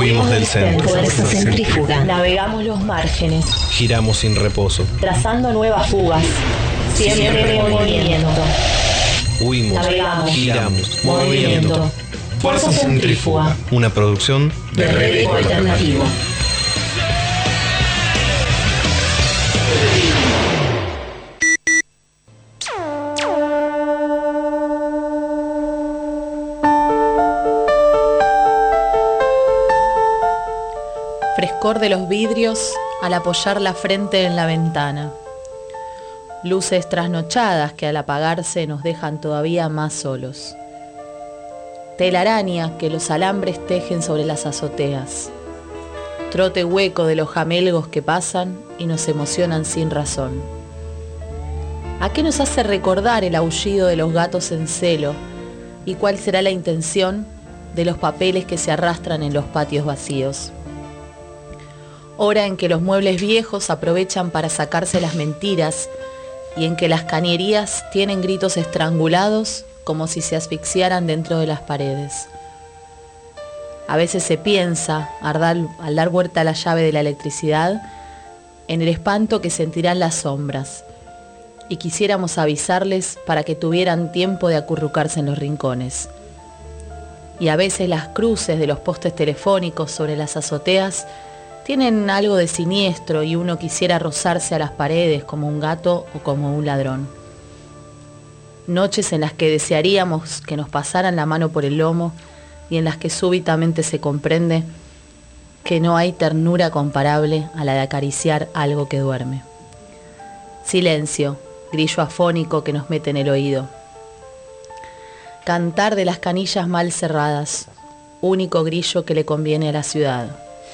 Huimos del centro. Fuerza centrífuga. Navegamos los márgenes, Giramos sin reposo. trazando nuevas fugas. Siempre en movimiento. Huimos, Navegamos. giramos, Movimiento. Fuerza centrífuga. Una producción De Red Eco Alternativo. Frescor de los vidrios al apoyar la frente en la ventana. Luces trasnochadas que al apagarse nos dejan todavía más solos. Telaraña que los alambres tejen sobre las azoteas. Trote hueco de los jamelgos que pasan y nos emocionan sin razón. ¿A qué nos hace recordar el aullido de los gatos en celo? ¿Y cuál será la intención de los papeles que se arrastran en los patios vacíos? Hora en que los muebles viejos aprovechan para sacarse las mentiras y en que las cañerías tienen gritos estrangulados como si se asfixiaran dentro de las paredes. A veces se piensa, al dar vuelta a la llave de la electricidad, en el espanto que sentirán las sombras, y quisiéramos avisarles para que tuvieran tiempo de acurrucarse en los rincones. Y a veces las cruces de los postes telefónicos sobre las azoteas tienen algo de siniestro y uno quisiera rozarse a las paredes como un gato o como un ladrón. Noches en las que desearíamos que nos pasaran la mano por el lomo y en las que súbitamente se comprende que no hay ternura comparable a la de acariciar algo que duerme. Silencio, grillo afónico que nos mete en el oído. Cantar de las canillas mal cerradas, único grillo que le conviene a la ciudad.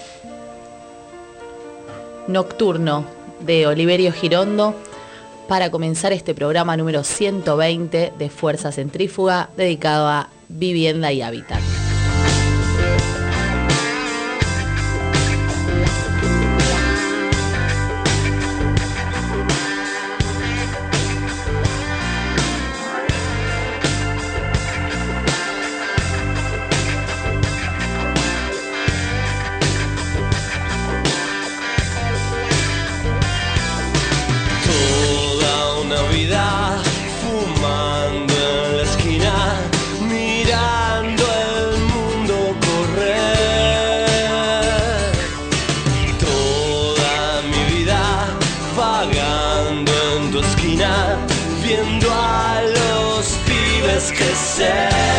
Nocturno de Oliverio Girondo para comenzar este programa número 120 de Fuerza Centrífuga dedicado a vivienda y hábitat. Que sé,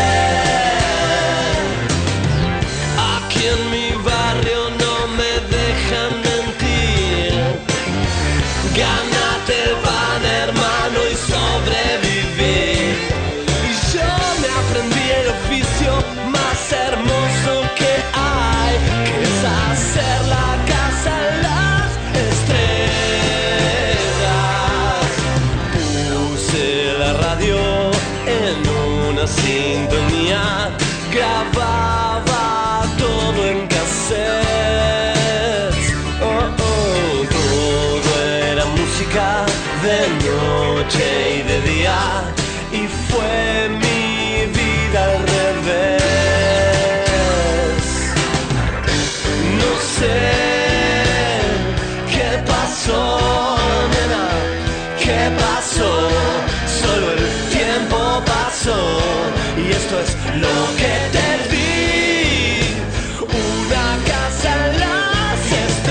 aquí en mi barrio no me dejan mentir. Gánate el pan, hermano, y sobrevivir. Y yo me aprendí el oficio más hermoso que hay, que es hacer la casa en las estrellas. Puse la radio en una sintonía, grababa todo en cassette. Todo era música de noche y de día, y fue mi vida al revés. No sé qué pasó, nena, qué pasó, solo el tiempo pasó. Y esto es lo que te di, una casa en las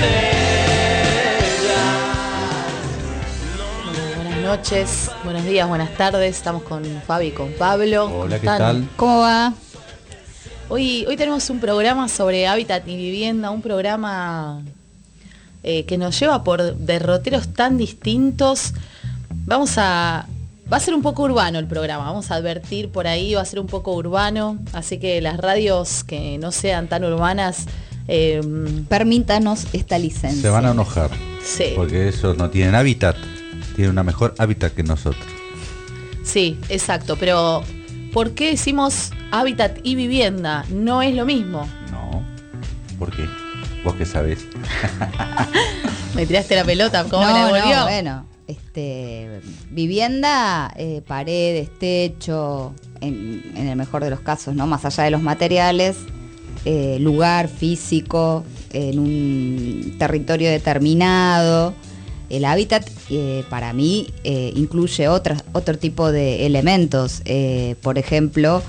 estrellas. Buenas noches, buenos días, buenas tardes. Estamos con Fabi y con Pablo. Hola, ¿qué tal? ¿Cómo va? Hoy tenemos un programa sobre hábitat y vivienda, un programa que nos lleva por derroteros tan distintos. Va a ser un poco urbano el programa, vamos a advertir por ahí, va a ser un poco urbano, así que las radios que no sean tan urbanas... permítanos esta licencia. Se van a enojar, sí, porque esos no tienen hábitat, tienen una mejor hábitat que nosotros. Sí, exacto, pero ¿por qué decimos hábitat y vivienda? No es lo mismo. No, ¿por qué? ¿Vos qué sabés? Me tiraste la pelota, ¿cómo me la devolvió? No, bueno. Vivienda, paredes, techo, en el mejor de los casos, ¿no? Más allá de los materiales, lugar físico, en un territorio determinado. El hábitat para mí incluye otro tipo de elementos, por ejemplo,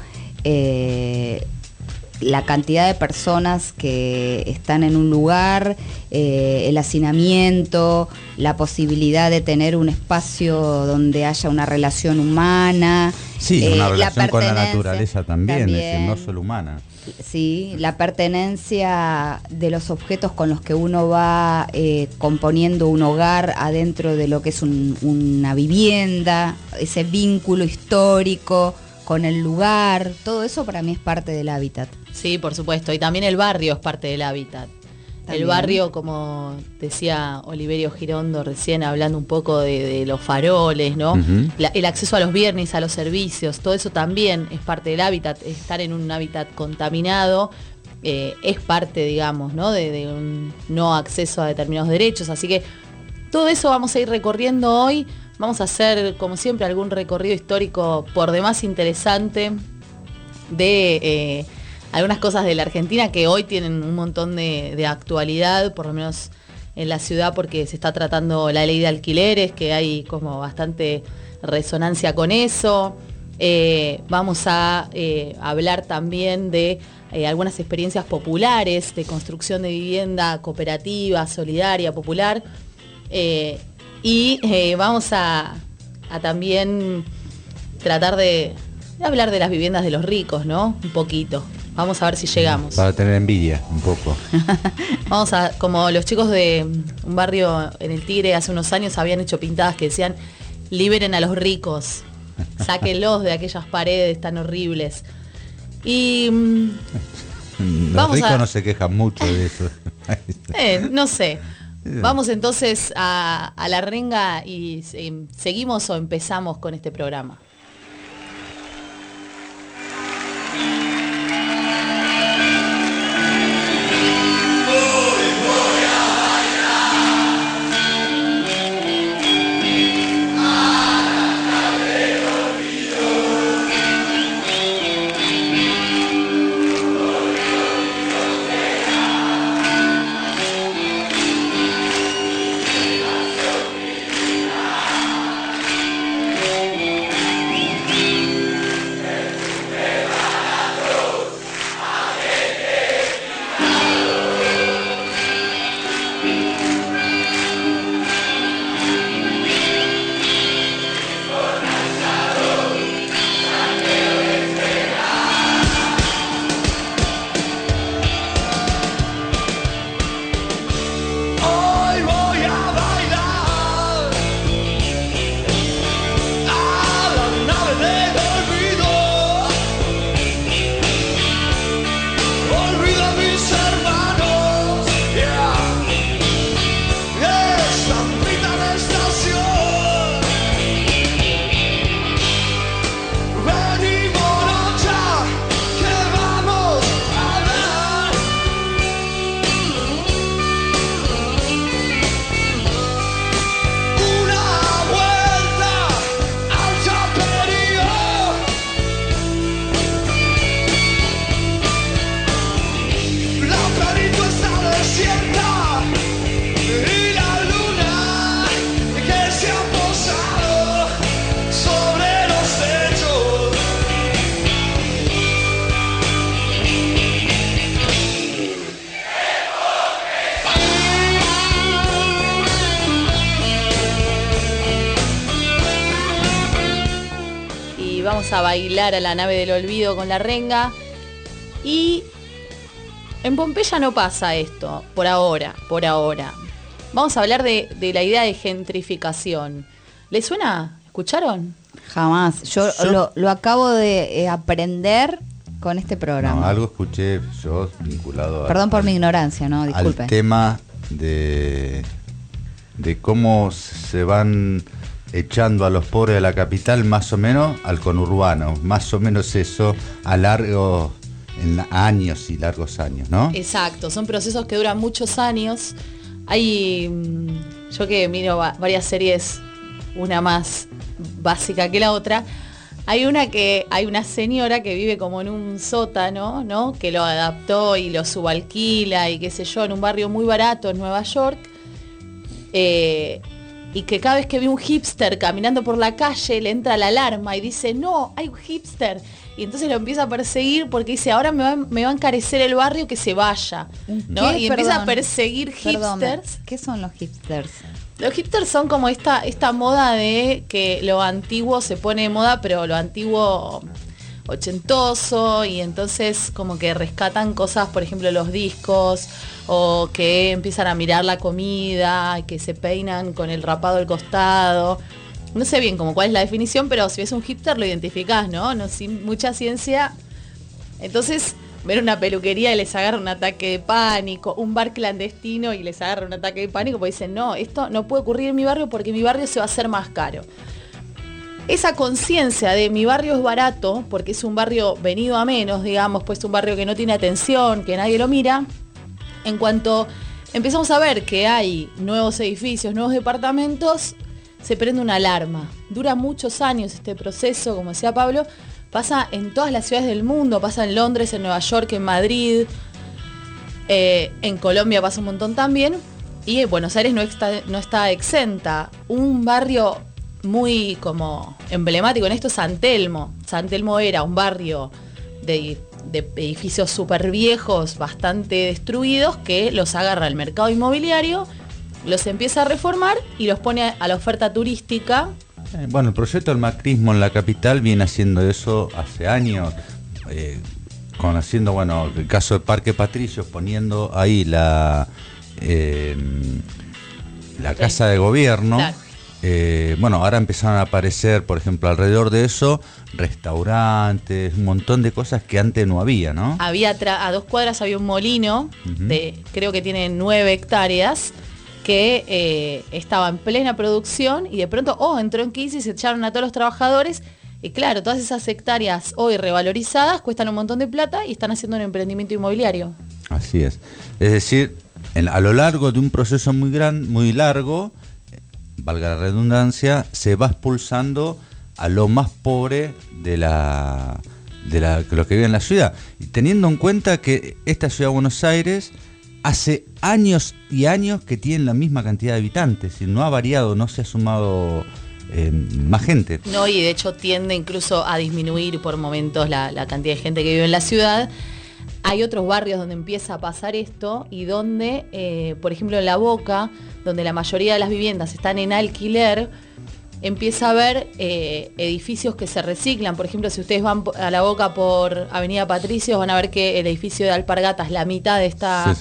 la cantidad de personas que están en un lugar, el hacinamiento, la posibilidad de tener un espacio donde haya una relación humana. Sí, una relación con la pertenencia naturaleza también, es decir, no solo humana. Sí, la pertenencia de los objetos con los que uno va componiendo un hogar adentro de lo que es una vivienda, ese vínculo histórico con el lugar, todo eso para mí es parte del hábitat. Sí, por supuesto, y también el barrio es parte del hábitat. También. El barrio, como decía Oliverio Girondo recién, hablando un poco de los faroles, ¿no? Uh-huh. El acceso a los bienes, a los servicios, todo eso también es parte del hábitat. Estar en un hábitat contaminado es parte, digamos, ¿no? De un no acceso a determinados derechos. Así que todo eso vamos a ir recorriendo hoy. Vamos a hacer, como siempre, algún recorrido histórico por demás interesante de algunas cosas de la Argentina que hoy tienen un montón de actualidad, por lo menos en la ciudad, porque se está tratando la ley de alquileres, que hay como bastante resonancia con eso. Vamos a hablar también de algunas experiencias populares de construcción de vivienda cooperativa, solidaria, popular. Y vamos a también tratar de hablar de las viviendas de los ricos, ¿no? Un poquito. Vamos a ver si llegamos. Para tener envidia, un poco. Vamos a, como los chicos de un barrio en el Tigre hace unos años habían hecho pintadas que decían: liberen a los ricos, sáquenlos de aquellas paredes tan horribles. Y los ricos no se quejan mucho de eso. no sé. Vamos entonces a la renga y seguimos o empezamos con este programa. A bailar a la nave del olvido con la renga. Y en Pompeya no pasa esto, por ahora. Vamos a hablar de la idea de gentrificación. ¿Les suena? ¿Escucharon? Jamás. Yo lo acabo de aprender con este programa. No, algo escuché yo vinculado Perdón por mi ignorancia, ¿no? Disculpe. Al tema de cómo se van echando a los pobres de la capital más o menos al conurbano, más o menos eso a largos años y largos años, ¿no? Exacto, son procesos que duran muchos años. Hay, yo que miro varias series, una más básica que la otra, Hay una señora que vive como en un sótano, ¿no? Que lo adaptó y lo subalquila y qué sé yo, en un barrio muy barato en Nueva York. Y que cada vez que ve un hipster caminando por la calle le entra la alarma y dice, no, hay un hipster. Y entonces lo empieza a perseguir porque dice, ahora me va a encarecer el barrio, que se vaya, ¿no? Y empieza a perseguir hipsters. ¿Qué son los hipsters? Los hipsters son como esta moda de que lo antiguo se pone de moda, pero lo antiguo ochentoso, y entonces como que rescatan cosas, por ejemplo los discos, o que empiezan a mirar la comida, que se peinan con el rapado al costado. No sé bien como cuál es la definición, pero si ves un hipster lo identificás, ¿no? Sin mucha ciencia. Entonces, ver una peluquería y les agarra un ataque de pánico, un bar clandestino y les agarra un ataque de pánico, porque dicen, no, esto no puede ocurrir en mi barrio porque mi barrio se va a hacer más caro. Esa conciencia de mi barrio es barato, porque es un barrio venido a menos, digamos, pues un barrio que no tiene atención, que nadie lo mira, en cuanto empezamos a ver que hay nuevos edificios, nuevos departamentos, se prende una alarma. Dura muchos años este proceso, como decía Pablo, pasa en todas las ciudades del mundo, pasa en Londres, en Nueva York, en Madrid, en Colombia pasa un montón también, y en Buenos Aires no está exenta. Un barrio muy como emblemático en esto es San Telmo. San Telmo era un barrio de edificios súper viejos, bastante destruidos, que los agarra el mercado inmobiliario, los empieza a reformar y los pone a la oferta turística. Bueno, el proyecto del macrismo en la capital viene haciendo eso hace años, conociendo, bueno, el caso de Parque Patricios, poniendo ahí la casa de gobierno. Claro. Bueno, ahora empezaron a aparecer, por ejemplo, alrededor de eso, restaurantes, un montón de cosas que antes no había, ¿no? Había a 2 cuadras había un molino, creo que tiene 9 hectáreas, que estaba en plena producción y de pronto entró en crisis, se echaron a todos los trabajadores y claro, todas esas hectáreas hoy revalorizadas cuestan un montón de plata y están haciendo un emprendimiento inmobiliario. Así es. Es decir, a lo largo de un proceso muy largo, valga la redundancia, se va expulsando a lo más pobre de los que viven en la ciudad. Y teniendo en cuenta que esta ciudad de Buenos Aires hace años y años que tiene la misma cantidad de habitantes y no ha variado, no se ha sumado más gente. No, y de hecho tiende incluso a disminuir por momentos la cantidad de gente que vive en la ciudad. Hay otros barrios donde empieza a pasar esto y donde, por ejemplo en La Boca, donde la mayoría de las viviendas están en alquiler, empieza a haber edificios que se reciclan. Por ejemplo, si ustedes van a La Boca por Avenida Patricios, van a ver que el edificio de Alpargatas, la mitad está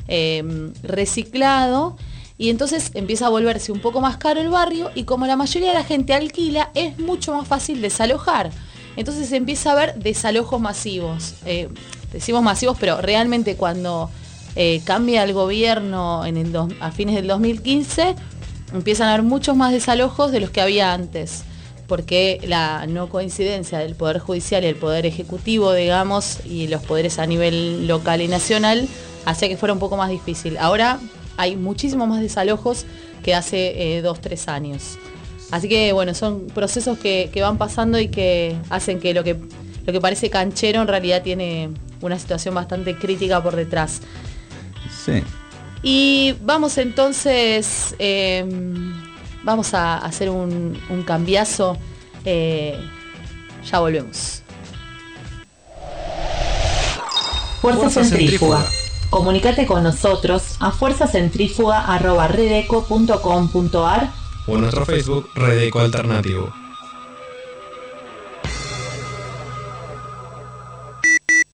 reciclado, y entonces empieza a volverse un poco más caro el barrio, y como la mayoría de la gente alquila, es mucho más fácil desalojar. Entonces empieza a haber desalojos masivos. Decimos masivos, pero realmente cuando cambia el gobierno a fines del 2015, empiezan a haber muchos más desalojos de los que había antes, porque la no coincidencia del Poder Judicial y el Poder Ejecutivo, digamos, y los poderes a nivel local y nacional, hacía que fuera un poco más difícil. Ahora hay muchísimos más desalojos que hace 2-3 años. Así que bueno, son procesos que van pasando y que hacen que lo que parece canchero en realidad tiene una situación bastante crítica por detrás. Sí. Y vamos entonces, vamos a hacer un cambiazo. Ya volvemos. Fuerza Centrífuga. Comunícate con nosotros a fuerzacentrifuga@redeco.com.ar o en nuestro Facebook Redeco Alternativo.